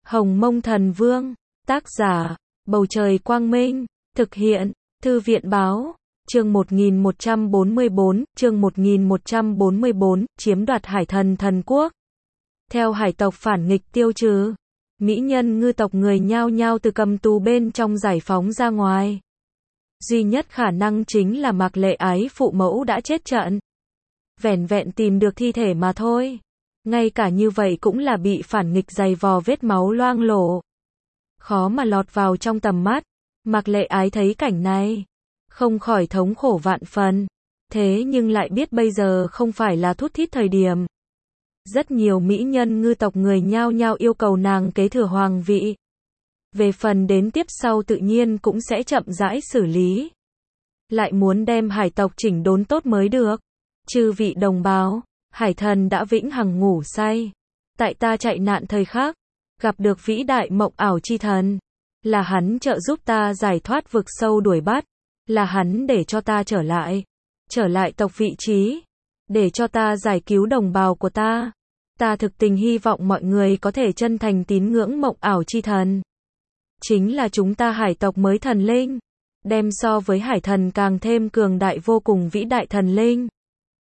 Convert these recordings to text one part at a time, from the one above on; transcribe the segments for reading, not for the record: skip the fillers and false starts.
Hồng Mông Thần Vương, tác giả, Bầu Trời Quang Minh, thực hiện, Thư viện Báo, chương 1144, chiếm đoạt Hải Thần Thần Quốc. Theo hải tộc phản nghịch tiêu trừ, mỹ nhân ngư tộc người nhao nhao từ cầm tù bên trong giải phóng ra ngoài. Duy nhất khả năng chính là Mạc Lệ Ái phụ mẫu đã chết trận. Vẻn vẹn tìm được thi thể mà thôi. Ngay cả như vậy cũng là bị phản nghịch giày vò vết máu loang lổ. Khó mà lọt vào trong tầm mắt. Mạc Lệ Ái thấy cảnh này, không khỏi thống khổ vạn phần. Thế nhưng lại biết bây giờ không phải là thút thít thời điểm. Rất nhiều mỹ nhân ngư tộc người nhao nhao yêu cầu nàng kế thừa hoàng vị. Về phần đến tiếp sau tự nhiên cũng sẽ chậm rãi xử lý. Lại muốn đem hải tộc chỉnh đốn tốt mới được. Chư vị đồng bào, hải thần đã vĩnh hằng ngủ say. Tại ta chạy nạn thời khắc, gặp được vĩ đại mộng ảo chi thần. Là hắn trợ giúp ta giải thoát vực sâu đuổi bắt. Là hắn để cho ta trở lại tộc vị trí. Để cho ta giải cứu đồng bào của ta. Ta thực tình hy vọng mọi người có thể chân thành tín ngưỡng mộng ảo chi thần. Chính là chúng ta hải tộc mới thần linh. Đem so với hải thần càng thêm cường đại vô cùng vĩ đại thần linh.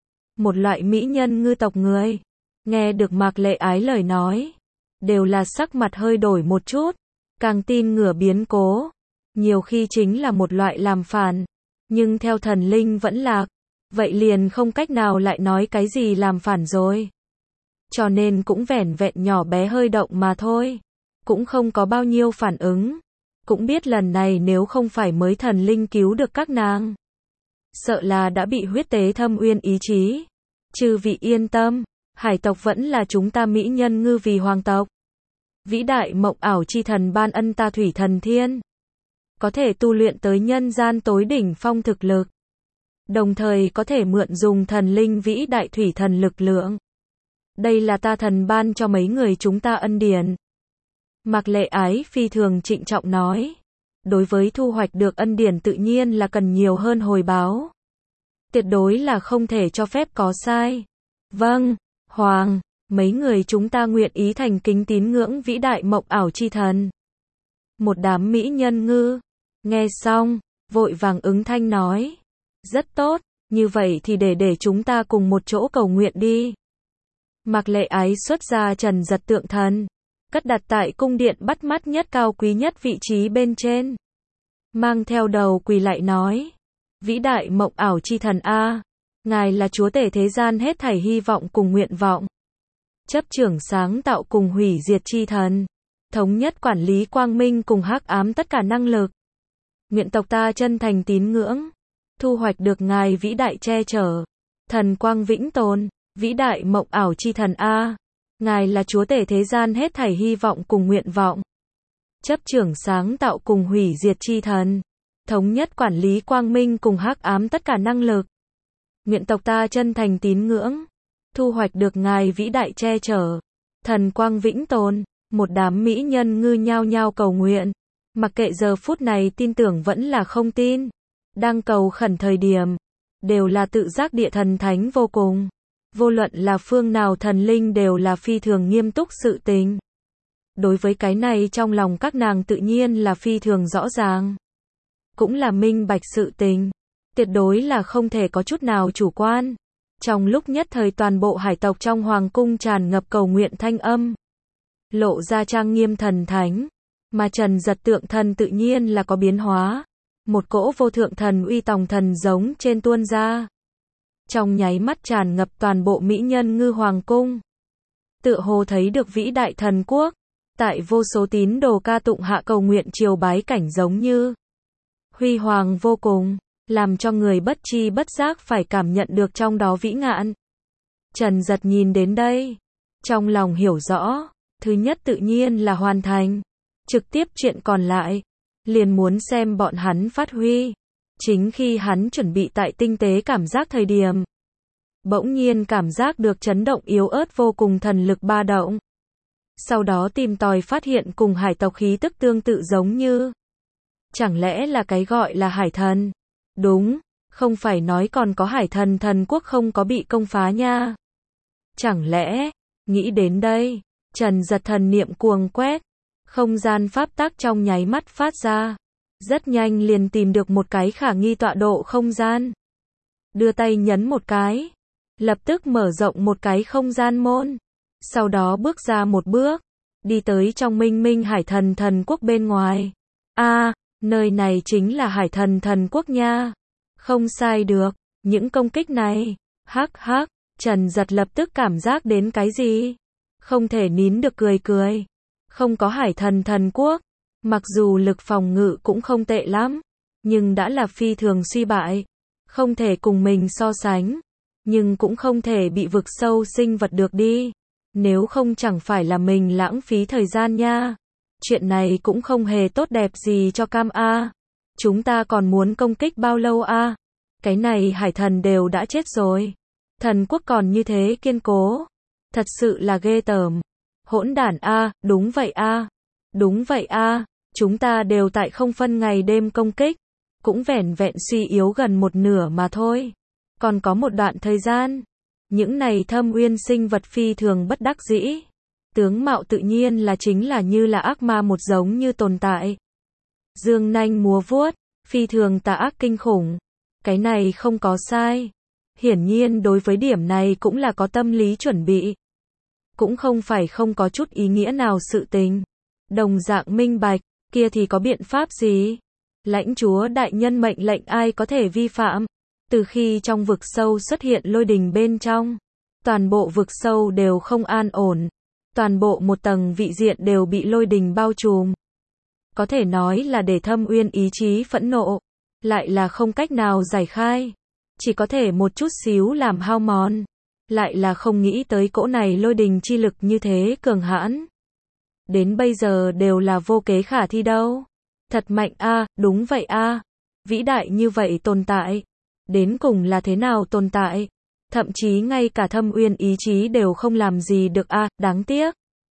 Một loại mỹ nhân ngư tộc người. Nghe được Mạc Lệ Ái lời nói. Đều là sắc mặt hơi đổi một chút. Càng tin ngửa biến cố. Nhiều khi chính là một loại làm phản. Nhưng theo thần linh vẫn lạc. Vậy liền không cách nào lại nói cái gì làm phản rồi. Cho nên cũng vẻn vẹn nhỏ bé hơi động mà thôi. Cũng không có bao nhiêu phản ứng. Cũng biết lần này nếu không phải mới thần linh cứu được các nàng. Sợ là đã bị huyết tế thâm uyên ý chí. Chư vị yên tâm. Hải tộc vẫn là chúng ta mỹ nhân ngư vì hoàng tộc. Vĩ đại mộng ảo chi thần ban ân ta thủy thần thiên. Có thể tu luyện tới nhân gian tối đỉnh phong thực lực. Đồng thời có thể mượn dùng thần linh vĩ đại thủy thần lực lượng. Đây là ta thần ban cho mấy người chúng ta ân điển. Mạc Lệ Ái phi thường trịnh trọng nói. Đối với thu hoạch được ân điển tự nhiên là cần nhiều hơn hồi báo. Tuyệt đối là không thể cho phép có sai. Vâng, Hoàng, mấy người chúng ta nguyện ý thành kính tín ngưỡng vĩ đại mộng ảo chi thần. Một đám mỹ nhân ngư, nghe xong, vội vàng ứng thanh nói. Rất tốt, như vậy thì để chúng ta cùng một chỗ cầu nguyện đi. Mạc Lệ Ái xuất ra Trần Giật tượng thần. Cất đặt tại cung điện bắt mắt nhất cao quý nhất vị trí bên trên. Mang theo đầu quỳ lại nói. Vĩ đại mộng ảo chi thần A. Ngài là chúa tể thế gian hết thảy hy vọng cùng nguyện vọng. Chấp trưởng sáng tạo cùng hủy diệt chi thần. Thống nhất quản lý quang minh cùng hắc ám tất cả năng lực. Nguyện tộc ta chân thành tín ngưỡng. Thu hoạch được ngài vĩ đại che chở. Thần quang vĩnh tồn. Vĩ đại mộng ảo chi thần A. Ngài là chúa tể thế gian hết thảy hy vọng cùng nguyện vọng. Chấp trưởng sáng tạo cùng hủy diệt chi thần. Thống nhất quản lý quang minh cùng hắc ám tất cả năng lực. Nguyện tộc ta chân thành tín ngưỡng. Thu hoạch được ngài vĩ đại che chở. Thần quang vĩnh tồn. Một đám mỹ nhân ngư nhao nhao cầu nguyện. Mặc kệ giờ phút này tin tưởng vẫn là không tin. Đang cầu khẩn thời điểm. Đều là tự giác địa thần thánh vô cùng. Vô luận là phương nào thần linh đều là phi thường nghiêm túc sự tình. Đối với cái này trong lòng các nàng tự nhiên là phi thường rõ ràng. Cũng là minh bạch sự tình. Tuyệt đối là không thể có chút nào chủ quan. Trong lúc nhất thời toàn bộ hải tộc trong hoàng cung tràn ngập cầu nguyện thanh âm. Lộ ra trang nghiêm thần thánh. Mà Trần Giật tượng thần tự nhiên là có biến hóa. Một cỗ vô thượng thần uy tòng thần giống trên tuôn ra. Trong nháy mắt tràn ngập toàn bộ mỹ nhân ngư hoàng cung. Tựa hồ thấy được vĩ đại thần quốc. Tại vô số tín đồ ca tụng hạ cầu nguyện triều bái cảnh giống như. Huy hoàng vô cùng. Làm cho người bất chi bất giác phải cảm nhận được trong đó vĩ ngạn. Trần Giật nhìn đến đây. Trong lòng hiểu rõ. Thứ nhất tự nhiên là hoàn thành. Trực tiếp chuyện còn lại. Liền muốn xem bọn hắn phát huy. Chính khi hắn chuẩn bị tại tinh tế cảm giác thời điểm. Bỗng nhiên cảm giác được chấn động yếu ớt vô cùng thần lực ba động. Sau đó tìm tòi phát hiện cùng hải tộc khí tức tương tự giống như. Chẳng lẽ là cái gọi là hải thần? Đúng, không phải nói còn có hải thần thần quốc không có bị công phá nha. Chẳng lẽ, nghĩ đến đây, Trần Giật thần niệm cuồng quét. Không gian pháp tắc trong nháy mắt phát ra. Rất nhanh liền tìm được một cái khả nghi tọa độ không gian. Đưa tay nhấn một cái. Lập tức mở rộng một cái không gian môn. Sau đó bước ra một bước. Đi tới trong Minh Minh Hải Thần Thần Quốc bên ngoài. Nơi này chính là Hải Thần Thần Quốc nha. Không sai được. Những công kích này. Hắc hắc. Trần Giật lập tức cảm giác đến cái gì? Không thể nín được cười cười. Không có Hải Thần Thần Quốc. Mặc dù lực phòng ngự cũng không tệ lắm. Nhưng đã là phi thường suy bại. Không thể cùng mình so sánh. Nhưng cũng không thể bị vực sâu sinh vật được đi. Nếu không chẳng phải là mình lãng phí thời gian nha. Chuyện này cũng không hề tốt đẹp gì cho Cam A. Chúng ta còn muốn công kích bao lâu a? Cái này hải thần đều đã chết rồi. Thần quốc còn như thế kiên cố. Thật sự là ghê tởm. Hỗn đản a, đúng vậy a. Đúng vậy a, chúng ta đều tại không phân ngày đêm công kích. Cũng vẻn vẹn suy yếu gần một nửa mà thôi. Còn có một đoạn thời gian. Những này thâm uyên sinh vật phi thường bất đắc dĩ. Tướng mạo tự nhiên là chính là như là ác ma một giống như tồn tại. Dương nanh múa vuốt, phi thường tà ác kinh khủng. Cái này không có sai. Hiển nhiên đối với điểm này cũng là có tâm lý chuẩn bị. Cũng không phải không có chút ý nghĩa nào sự tình. Đồng dạng minh bạch, kia thì có biện pháp gì? Lãnh chúa đại nhân mệnh lệnh ai có thể vi phạm? Từ khi trong vực sâu xuất hiện lôi đình bên trong, toàn bộ vực sâu đều không an ổn. Toàn bộ một tầng vị diện đều bị lôi đình bao trùm. Có thể nói là để thâm uyên ý chí phẫn nộ, lại là không cách nào giải khai. Chỉ có thể một chút xíu làm hao mòn. Lại là không nghĩ tới cỗ này lôi đình chi lực như thế cường hãn. Đến bây giờ đều là vô kế khả thi đâu. Thật mạnh a, đúng vậy a. Vĩ đại như vậy tồn tại. Đến cùng là thế nào tồn tại? Thậm chí ngay cả thâm uyên ý chí đều không làm gì được a, đáng tiếc.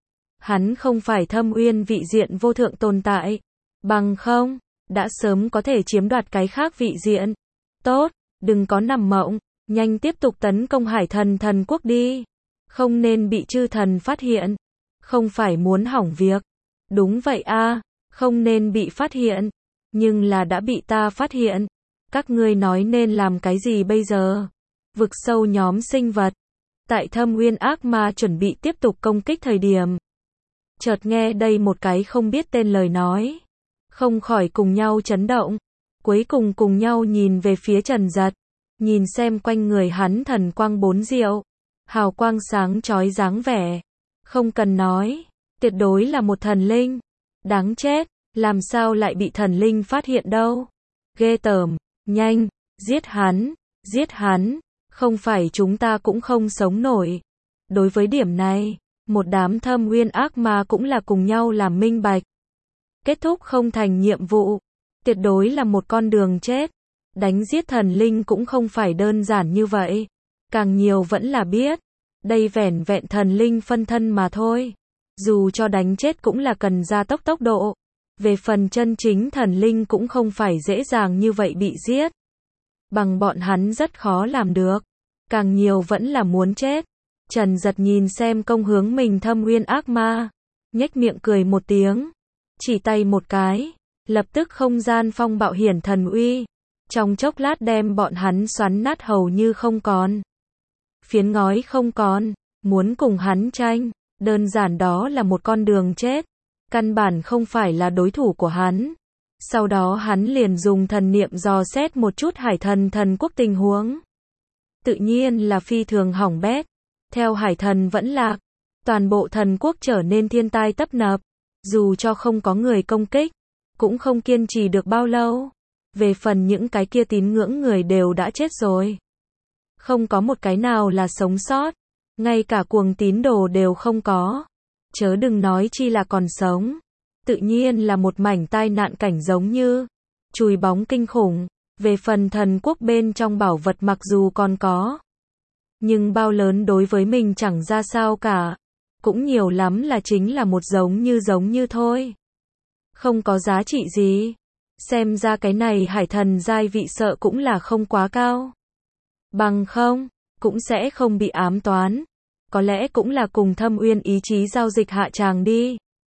Hắn không phải thâm uyên vị diện vô thượng tồn tại. Bằng không, đã sớm có thể chiếm đoạt cái khác vị diện. Tốt, đừng có nằm mộng, nhanh tiếp tục tấn công hải thần thần quốc đi. Không nên bị chư thần phát hiện. Không phải muốn hỏng việc. Đúng vậy a, không nên bị phát hiện. Nhưng là đã bị ta phát hiện. Các ngươi nói nên làm cái gì bây giờ? Vực sâu nhóm sinh vật. Tại thâm uyên ác ma chuẩn bị tiếp tục công kích thời điểm. Chợt nghe đây một cái không biết tên lời nói. Không khỏi cùng nhau chấn động. Cuối cùng cùng nhau nhìn về phía Trần Giật. Nhìn xem quanh người hắn thần quang bốn diệu. Hào quang sáng chói dáng vẻ. Không cần nói. Tuyệt đối là một thần linh. Đáng chết. Làm sao lại bị thần linh phát hiện đâu? Ghê tởm. Nhanh. Giết hắn. Giết hắn. Không phải chúng ta cũng không sống nổi. Đối với điểm này, một đám thâm uyên ác ma cũng là cùng nhau làm minh bạch. Kết thúc không thành nhiệm vụ. Tuyệt đối là một con đường chết. Đánh giết thần linh cũng không phải đơn giản như vậy. Càng nhiều vẫn là biết. Đây vẻn vẹn thần linh phân thân mà thôi. Dù cho đánh chết cũng là cần gia tốc tốc độ. Về phần chân chính thần linh cũng không phải dễ dàng như vậy bị giết. Bằng bọn hắn rất khó làm được. Càng nhiều vẫn là muốn chết. Trần Giật nhìn xem công hướng mình thâm uyên ác ma. Nhếch miệng cười một tiếng. Chỉ tay một cái. Lập tức không gian phong bạo hiển thần uy. Trong chốc lát đem bọn hắn xoắn nát hầu như không còn. Phiến ngói không còn. Muốn cùng hắn tranh. Đơn giản đó là một con đường chết. Căn bản không phải là đối thủ của hắn. Sau đó hắn liền dùng thần niệm dò xét một chút hải thần thần quốc tình huống. Tự nhiên là phi thường hỏng bét. Theo hải thần vẫn lạc. Toàn bộ thần quốc trở nên thiên tai tấp nập. Dù cho không có người công kích. Cũng không kiên trì được bao lâu. Về phần những cái kia tín ngưỡng người đều đã chết rồi. Không có một cái nào là sống sót. Ngay cả cuồng tín đồ đều không có. Chớ đừng nói chi là còn sống. Tự nhiên là một mảnh tai nạn cảnh giống như chùi bóng kinh khủng. Về phần thần quốc bên trong bảo vật mặc dù còn có. Nhưng bao lớn đối với mình chẳng ra sao cả. Cũng nhiều lắm là chính là một giống như thôi. Không có giá trị gì. Xem ra cái này hải thần giai vị sợ cũng là không quá cao. Bằng không, cũng sẽ không bị ám toán. Có lẽ cũng là cùng thâm uyên ý chí giao dịch hạ tràng đi.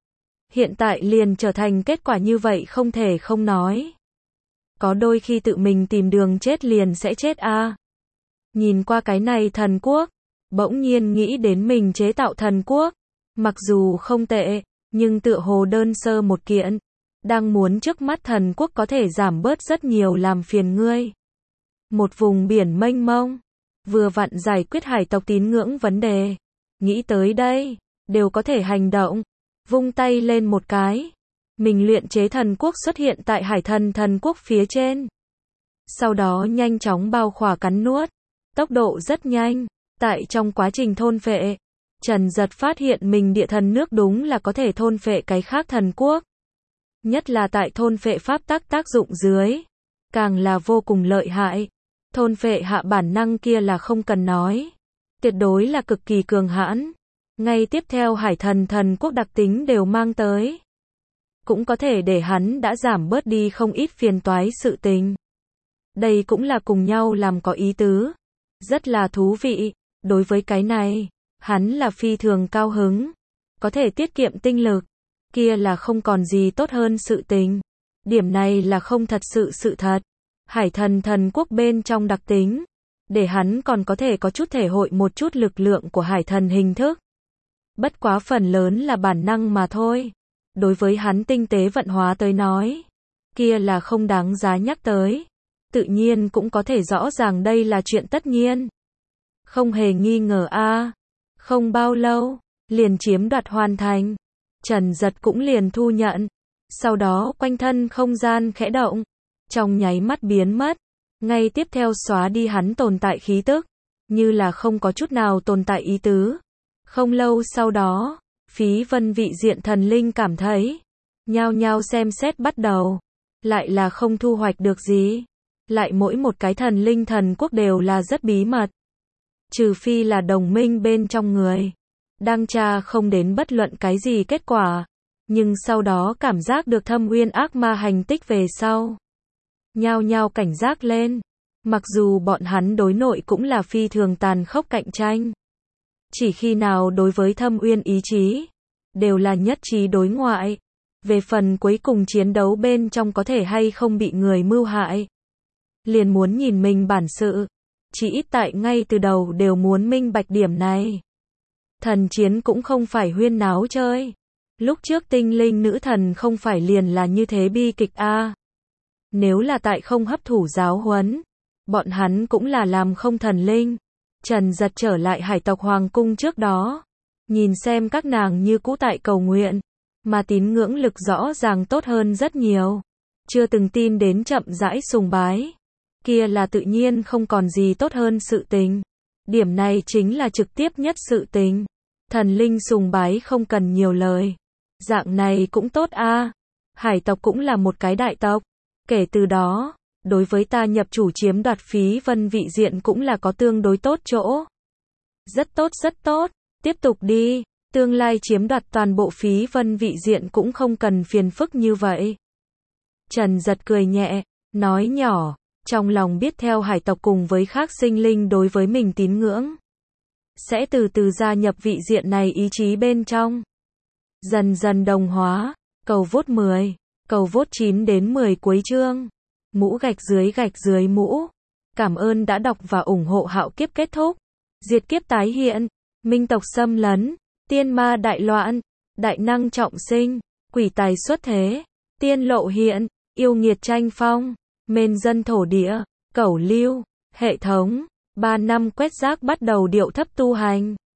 Hiện tại liền trở thành kết quả như vậy không thể không nói. Có đôi khi tự mình tìm đường chết liền sẽ chết a. Nhìn qua cái này thần quốc, bỗng nhiên nghĩ đến mình chế tạo thần quốc. Mặc dù không tệ, nhưng tựa hồ đơn sơ một kiện. Đang muốn trước mắt thần quốc có thể giảm bớt rất nhiều làm phiền ngươi. Một vùng biển mênh mông, vừa vặn giải quyết hải tộc tín ngưỡng vấn đề. Nghĩ tới đây, đều có thể hành động. Vung tay lên một cái. Mình luyện chế thần quốc xuất hiện tại hải thần thần quốc phía trên. Sau đó nhanh chóng bao khỏa cắn nuốt. Tốc độ rất nhanh. Tại trong quá trình thôn phệ, Trần Giật phát hiện mình địa thần nước đúng là có thể thôn phệ cái khác thần quốc. Nhất là tại thôn phệ pháp tác dụng dưới. Càng là vô cùng lợi hại. Thôn phệ hạ bản năng kia là không cần nói. Tuyệt đối là cực kỳ cường hãn. Ngay tiếp theo hải thần thần quốc đặc tính đều mang tới. Cũng có thể để hắn đã giảm bớt đi không ít phiền toái sự tình. Đây cũng là cùng nhau làm có ý tứ. Rất là thú vị. Đối với cái này, hắn là phi thường cao hứng. Có thể tiết kiệm tinh lực. Kia là không còn gì tốt hơn sự tình. Điểm này là không thật sự sự thật. Hải thần thần quốc bên trong đặc tính. Để hắn còn có thể có chút thể hội một chút lực lượng của hải thần hình thức. Bất quá phần lớn là bản năng mà thôi. Đối với hắn tinh tế vận hóa tới nói. Kia là không đáng giá nhắc tới. Tự nhiên cũng có thể rõ ràng đây là chuyện tất nhiên. Không hề nghi ngờ a. Không bao lâu, liền chiếm đoạt hoàn thành. Trần Giật cũng liền thu nhận. Sau đó quanh thân không gian khẽ động. Trong nháy mắt biến mất. Ngay tiếp theo xóa đi hắn tồn tại khí tức. Như là không có chút nào tồn tại ý tứ. Không lâu sau đó, Phí Vân vị diện thần linh cảm thấy. Nhao nhao xem xét bắt đầu. Lại là không thu hoạch được gì. Lại mỗi một cái thần linh thần quốc đều là rất bí mật. Trừ phi là đồng minh bên trong người. Đang tra không đến bất luận cái gì kết quả. Nhưng sau đó cảm giác được Thâm Uyên ác ma hành tích về sau. Nhao nhao cảnh giác lên. Mặc dù bọn hắn đối nội cũng là phi thường tàn khốc cạnh tranh. Chỉ khi nào đối với Thâm Uyên ý chí, đều là nhất trí đối ngoại. Về phần cuối cùng chiến đấu bên trong có thể hay không bị người mưu hại. Liền muốn nhìn mình bản sự. Chỉ ít tại ngay từ đầu đều muốn minh bạch điểm này. Thần chiến cũng không phải huyên náo chơi. Lúc trước tinh linh nữ thần không phải liền là như thế bi kịch a. Nếu là tại không hấp thụ giáo huấn, bọn hắn cũng là làm không thần linh. Trần Giật trở lại hải tộc hoàng cung trước đó. Nhìn xem các nàng như cũ tại cầu nguyện. Mà tín ngưỡng lực rõ ràng tốt hơn rất nhiều. Chưa từng tin đến chậm rãi sùng bái. Kia là tự nhiên không còn gì tốt hơn sự tình. Điểm này chính là trực tiếp nhất sự tình. Thần linh sùng bái không cần nhiều lời. Dạng này cũng tốt a. Hải tộc cũng là một cái đại tộc. Kể từ đó, đối với ta nhập chủ chiếm đoạt Phí Vân vị diện cũng là có tương đối tốt chỗ. Rất tốt rất tốt. Tiếp tục đi. Tương lai chiếm đoạt toàn bộ Phí Vân vị diện cũng không cần phiền phức như vậy. Trần Giật cười nhẹ, nói nhỏ. Trong lòng biết theo hải tộc cùng với khác sinh linh đối với mình tín ngưỡng. Sẽ từ từ gia nhập vị diện này ý chí bên trong. Dần dần đồng hóa. Cầu vote 10. Cầu vote 9 đến 10 cuối chương. Mũ gạch dưới mũ. Cảm ơn đã đọc và ủng hộ Hạo Kiếp kết thúc. Diệt kiếp tái hiện. Minh tộc xâm lấn. Tiên ma đại loạn. Đại năng trọng sinh. Quỷ tài xuất thế. Tiên lộ hiện. Yêu nghiệt tranh phong. Mên dân thổ địa. Cẩu lưu. Hệ thống. 3 năm quét rác bắt đầu điệu thấp tu hành.